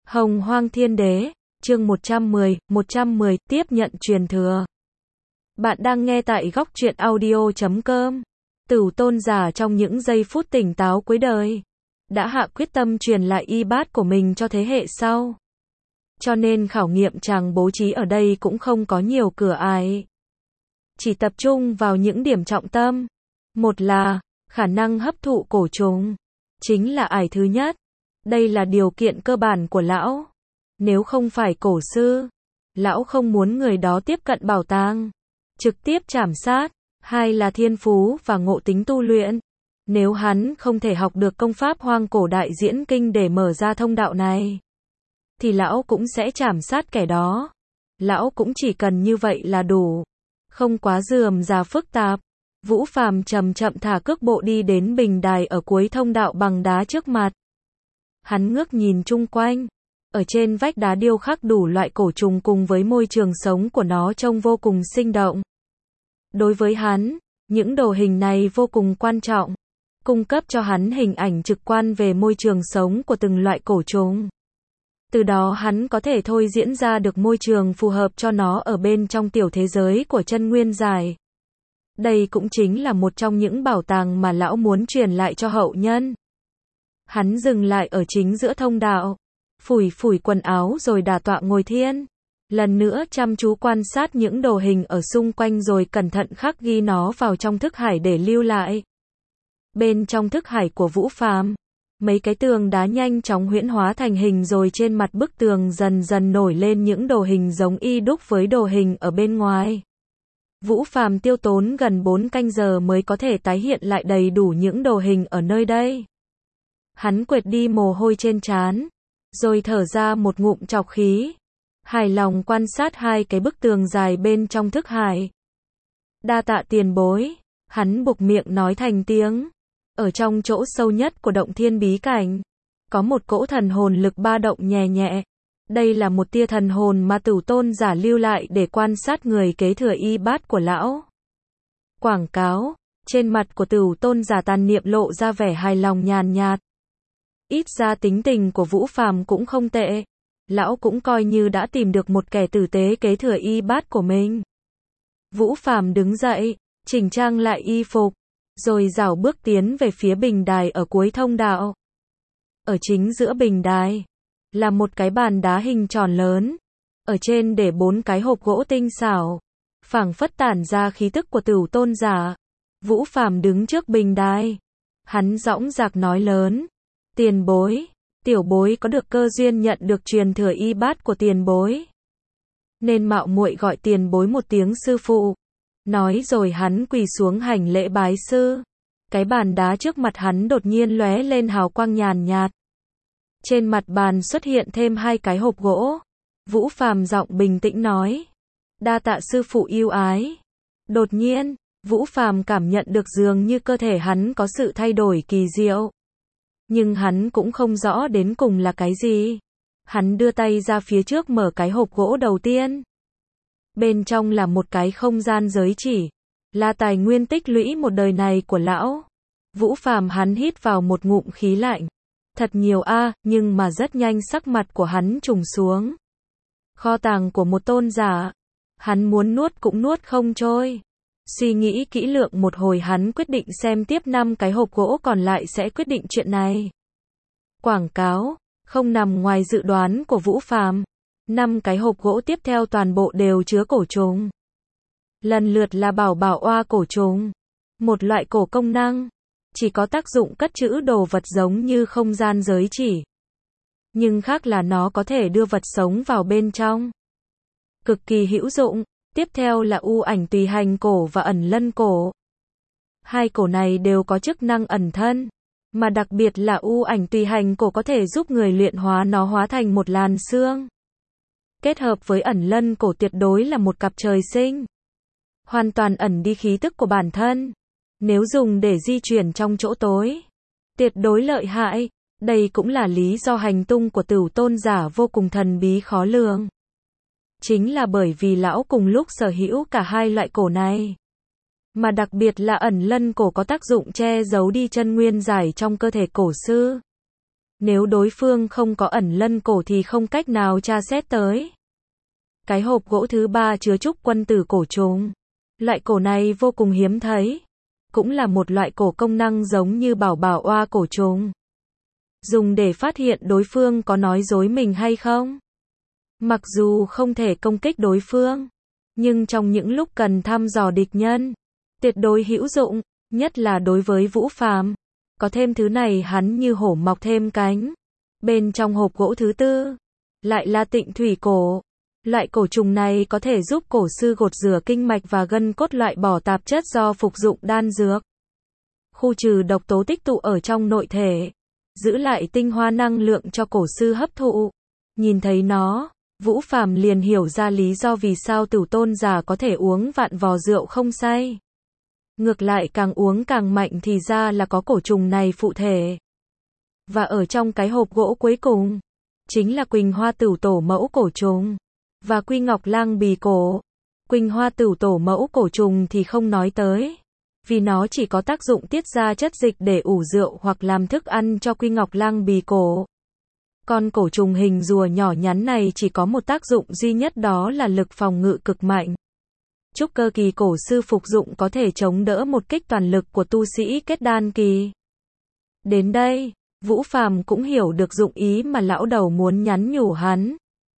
Hồng Hoang Thiên Đế, chương 110, tiếp nhận truyền thừa. Bạn đang nghe tại góc truyện audio.com. Tửu tôn giả trong những giây phút tỉnh táo cuối đời, đã hạ quyết tâm truyền lại y bát của mình cho thế hệ sau. Cho nên khảo nghiệm chàng bố trí ở đây cũng không có nhiều cửa ải. Chỉ tập trung vào những điểm trọng tâm. Một là, khả năng hấp thụ cổ trùng. Chính là ải thứ nhất. Đây là điều kiện cơ bản của lão. Nếu không phải cổ sư, lão không muốn người đó tiếp cận bảo tàng, trực tiếp trảm sát. Hai là thiên phú và ngộ tính tu luyện. Nếu hắn không thể học được công pháp hoang cổ đại diễn kinh để mở ra thông đạo này, thì lão cũng sẽ trảm sát kẻ đó. Lão cũng chỉ cần như vậy là đủ, không quá rườm rà phức tạp. Vũ Phàm chậm chậm thả cước bộ đi đến bình đài ở cuối thông đạo bằng đá trước mặt. Hắn ngước nhìn chung quanh. Ở trên vách đá điêu khắc đủ loại cổ trùng cùng với môi trường sống của nó trông vô cùng sinh động. Đối với hắn, những đồ hình này vô cùng quan trọng, cung cấp cho hắn hình ảnh trực quan về môi trường sống của từng loại cổ trùng. Từ đó hắn có thể thôi diễn ra được môi trường phù hợp cho nó ở bên trong tiểu thế giới của chân nguyên giải. Đây cũng chính là một trong những bảo tàng mà lão muốn truyền lại cho hậu nhân. Hắn dừng lại ở chính giữa thông đạo, phủi phủi quần áo rồi đả tọa ngồi thiền. Lần nữa chăm chú quan sát những đồ hình ở xung quanh rồi cẩn thận khắc ghi nó vào trong thức hải để lưu lại. Bên trong thức hải của Vũ Phàm, mấy cái tường đá nhanh chóng huyễn hóa thành hình rồi trên mặt bức tường dần dần nổi lên những đồ hình giống y đúc với đồ hình ở bên ngoài. Vũ Phàm tiêu tốn gần 4 canh giờ mới có thể tái hiện lại đầy đủ những đồ hình ở nơi đây. Hắn quệt đi mồ hôi trên trán, rồi thở ra một ngụm trọc khí. Hài lòng quan sát hai cái bức tường dài bên trong thức hải. Đa tạ tiền bối, hắn buộc miệng nói thành tiếng. Ở trong chỗ sâu nhất của động thiên bí cảnh, có một cỗ thần hồn lực ba động nhẹ nhẹ. Đây là một tia thần hồn mà Tửu tôn giả lưu lại để quan sát người kế thừa y bát của lão. Quảng cáo, trên mặt của Tửu tôn giả tàn niệm lộ ra vẻ hài lòng nhàn nhạt. Ít ra tính tình của Vũ Phàm cũng không tệ. Lão cũng coi như đã tìm được một kẻ tử tế kế thừa y bát của mình. Vũ Phàm đứng dậy, chỉnh trang lại y phục, rồi rảo bước tiến về phía bình đài ở cuối thông đạo. Ở chính giữa bình đài, là một cái bàn đá hình tròn lớn. Ở trên để 4 cái hộp gỗ tinh xảo, phảng phất tản ra khí tức của Tửu tôn giả. Vũ Phàm đứng trước bình đài. Hắn dõng dạc nói lớn. Tiền bối, tiểu bối có được cơ duyên nhận được truyền thừa y bát của tiền bối, nên mạo muội gọi tiền bối một tiếng sư phụ. Nói rồi hắn quỳ xuống hành lễ bái sư. Cái bàn đá trước mặt hắn đột nhiên lóe lên hào quang nhàn nhạt. Trên mặt bàn xuất hiện thêm 2 cái hộp gỗ. Vũ Phàm giọng bình tĩnh nói. Đa tạ sư phụ yêu ái. Đột nhiên, Vũ Phàm cảm nhận được dường như cơ thể hắn có sự thay đổi kỳ diệu. Nhưng hắn cũng không rõ đến cùng là cái gì. Hắn đưa tay ra phía trước mở cái hộp gỗ đầu tiên. Bên trong là một cái không gian giới chỉ, là tài nguyên tích lũy một đời này của lão. Vũ Phàm hắn hít vào một ngụm khí lạnh. Thật nhiều a, nhưng mà rất nhanh sắc mặt của hắn trùng xuống. Kho tàng của một tôn giả, hắn muốn nuốt cũng nuốt không trôi. Suy nghĩ kỹ llượng một hồi hắn quyết định xem tiếp 5 cái hộp gỗ còn lại sẽ quyết định chuyện này. Quảng cáo, không nằm ngoài dự đoán của Vũ Phàm. 5 cái hộp gỗ tiếp theo toàn bộ đều chứa cổ trùng. Lần lượt là bảo bảo oa cổ trùng. Một loại cổ công năng, chỉ có tác dụng cất trữ đồ vật giống như không gian giới chỉ. Nhưng khác là nó có thể đưa vật sống vào bên trong. Cực kỳ hữu dụng. Tiếp theo là u ảnh tùy hành cổ và ẩn lân cổ. Hai cổ này đều có chức năng ẩn thân, mà đặc biệt là u ảnh tùy hành cổ có thể giúp người luyện hóa nó hóa thành một làn xương. Kết hợp với ẩn lân cổ tuyệt đối là một cặp trời sinh. Hoàn toàn ẩn đi khí tức của bản thân. Nếu dùng để di chuyển trong chỗ tối, tuyệt đối lợi hại. Đây cũng là lý do hành tung của Tửu tôn giả vô cùng thần bí khó lường. Chính là bởi vì lão cùng lúc sở hữu cả hai loại cổ này. Mà đặc biệt là ẩn lân cổ có tác dụng che giấu đi chân nguyên giải trong cơ thể cổ sư. Nếu đối phương không có ẩn lân cổ thì không cách nào tra xét tới. Cái hộp gỗ thứ 3 chứa trúc quân tử cổ trùng. Loại cổ này vô cùng hiếm thấy. Cũng là một loại cổ công năng giống như bảo bảo oa cổ trùng. Dùng để phát hiện đối phương có nói dối mình hay không. Mặc dù không thể công kích đối phương, nhưng trong những lúc cần thăm dò địch nhân, tuyệt đối hữu dụng, nhất là đối với Vũ Phàm. Có thêm thứ này hắn như hổ mọc thêm cánh. Bên trong hộp gỗ thứ 4, lại là tịnh thủy cổ. Loại cổ trùng này có thể giúp cổ sư gột rửa kinh mạch và gân cốt, loại bỏ tạp chất do phục dụng đan dược. Khu trừ độc tố tích tụ ở trong nội thể. Giữ lại tinh hoa năng lượng cho cổ sư hấp thụ. Nhìn thấy nó, Vũ Phàm liền hiểu ra lý do vì sao Tử Tôn giả có thể uống vạn vò rượu không say. Ngược lại càng uống càng mạnh thì ra là có cổ trùng này phụ thể. Và ở trong cái hộp gỗ cuối cùng, chính là Quỳnh Hoa Tửu Tổ mẫu cổ trùng. Và Quy Ngọc Lang bì cổ. Quỳnh Hoa Tửu Tổ mẫu cổ trùng thì không nói tới. Vì nó chỉ có tác dụng tiết ra chất dịch để ủ rượu hoặc làm thức ăn cho Quy Ngọc Lang bì cổ. Con cổ trùng hình rùa nhỏ nhắn này chỉ có một tác dụng duy nhất, đó là lực phòng ngự cực mạnh. Trúc cơ kỳ cổ sư phục dụng có thể chống đỡ một kích toàn lực của tu sĩ kết đan kỳ. Đến đây, Vũ Phàm cũng hiểu được dụng ý mà lão đầu muốn nhắn nhủ hắn.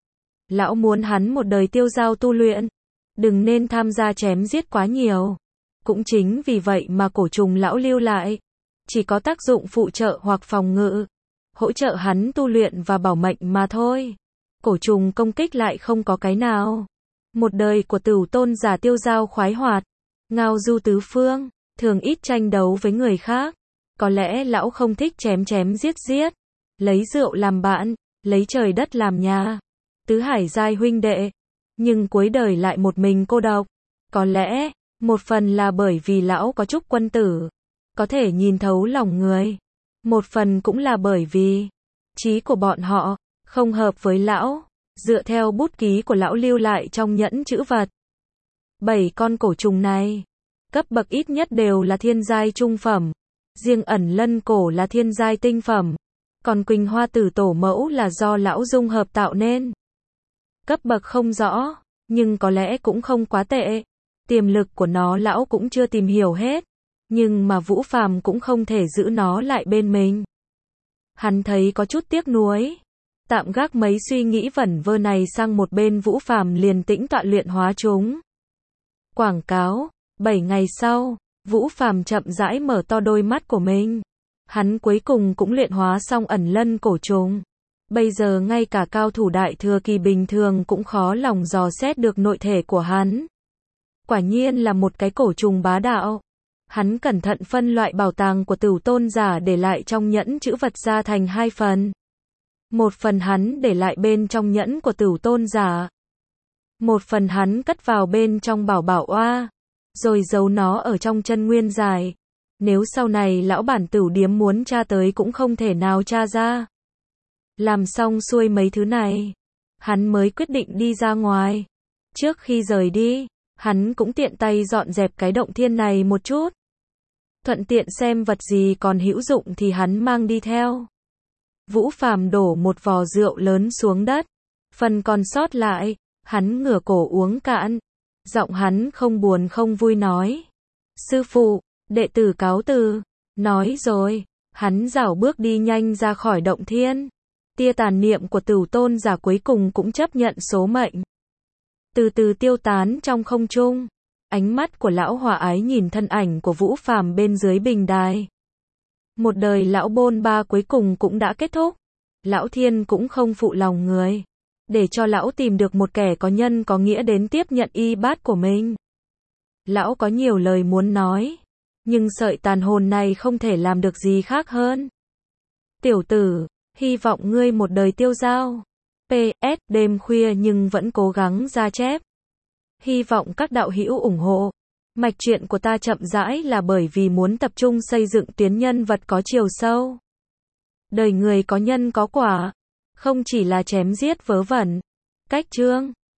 Lão muốn hắn một đời tiêu dao tu luyện, đừng nên tham gia chém giết quá nhiều. Cũng chính vì vậy mà cổ trùng lão lưu lại, chỉ có tác dụng phụ trợ hoặc phòng ngự, hỗ trợ hắn tu luyện và bảo mệnh mà thôi. Cổ trùng công kích lại không có cái nào. Một đời của Tử Tôn giả tiêu dao khoái hoạt, ngao du tứ phương, thường ít tranh đấu với người khác. Có lẽ lão không thích chém chém giết giết, lấy rượu làm bạn, lấy trời đất làm nhà. Tứ hải giai huynh đệ, nhưng cuối đời lại một mình cô độc. Có lẽ, một phần là bởi vì lão có trúc quân tử, có thể nhìn thấu lòng người. Một phần cũng là bởi vì trí của bọn họ không hợp với lão. Dựa theo bút ký của lão lưu lại trong nhẫn chữ vật, 7 con cổ trùng này, cấp bậc ít nhất đều là thiên giai trung phẩm. Riêng ẩn lân cổ là thiên giai tinh phẩm. Còn Quỳnh Hoa Tử Tổ mẫu là do lão dung hợp tạo nên. Cấp bậc không rõ, nhưng có lẽ cũng không quá tệ. Tiềm lực của nó lão cũng chưa tìm hiểu hết, nhưng mà Vũ Phàm cũng không thể giữ nó lại bên mình. Hắn thấy có chút tiếc nuối. Tạm gác mấy suy nghĩ vẩn vơ này sang một bên, Vũ Phàm liền tĩnh tọa luyện hóa chúng. Quảng cáo, 7 ngày sau, Vũ Phàm chậm rãi mở to đôi mắt của mình. Hắn cuối cùng cũng luyện hóa xong ẩn lân cổ trùng. Bây giờ ngay cả cao thủ đại thừa kỳ bình thường cũng khó lòng dò xét được nội thể của hắn. Quả nhiên là một cái cổ trùng bá đạo. Hắn cẩn thận phân loại bảo tàng của Tử Tôn giả để lại trong nhẫn chữ vật ra thành 2 phần. Một phần hắn để lại bên trong nhẫn của Tử Tôn giả. Một phần hắn cất vào bên trong bảo bảo oa, rồi giấu nó ở trong chân nguyên dài. Nếu sau này lão bản Tửu điếm muốn tra tới cũng không thể nào tra ra. Làm xong xuôi mấy thứ này, hắn mới quyết định đi ra ngoài. Trước khi rời đi, hắn cũng tiện tay dọn dẹp cái động thiên này một chút. Thuận tiện xem vật gì còn hữu dụng thì hắn mang đi theo. Vũ Phàm đổ một vò rượu lớn xuống đất. Phần còn sót lại, hắn ngửa cổ uống cạn. Giọng hắn không buồn không vui nói: "Sư phụ, đệ tử cáo từ." Nói rồi, hắn rảo bước đi nhanh ra khỏi động thiên. Tia tàn niệm của Tử Tôn giả cuối cùng cũng chấp nhận số mệnh. Từ từ tiêu tán trong không trung. Ánh mắt của lão hòa ái nhìn thân ảnh của Vũ Phàm bên dưới bình đài. Một đời lão bôn ba cuối cùng cũng đã kết thúc. Lão Thiên cũng không phụ lòng người, để cho lão tìm được một kẻ có nhân có nghĩa đến tiếp nhận y bát của mình. Lão có nhiều lời muốn nói, nhưng sợi tàn hồn này không thể làm được gì khác hơn. "Tiểu tử, hy vọng ngươi một đời tiêu dao. PS, đêm khuya nhưng vẫn cố gắng ra chép. Hy vọng các đạo hữu ủng hộ. Mạch truyện của ta chậm rãi là bởi vì muốn tập trung xây dựng tuyến nhân vật có chiều sâu. Đời người có nhân có quả, không chỉ là chém giết vớ vẩn." Cách chương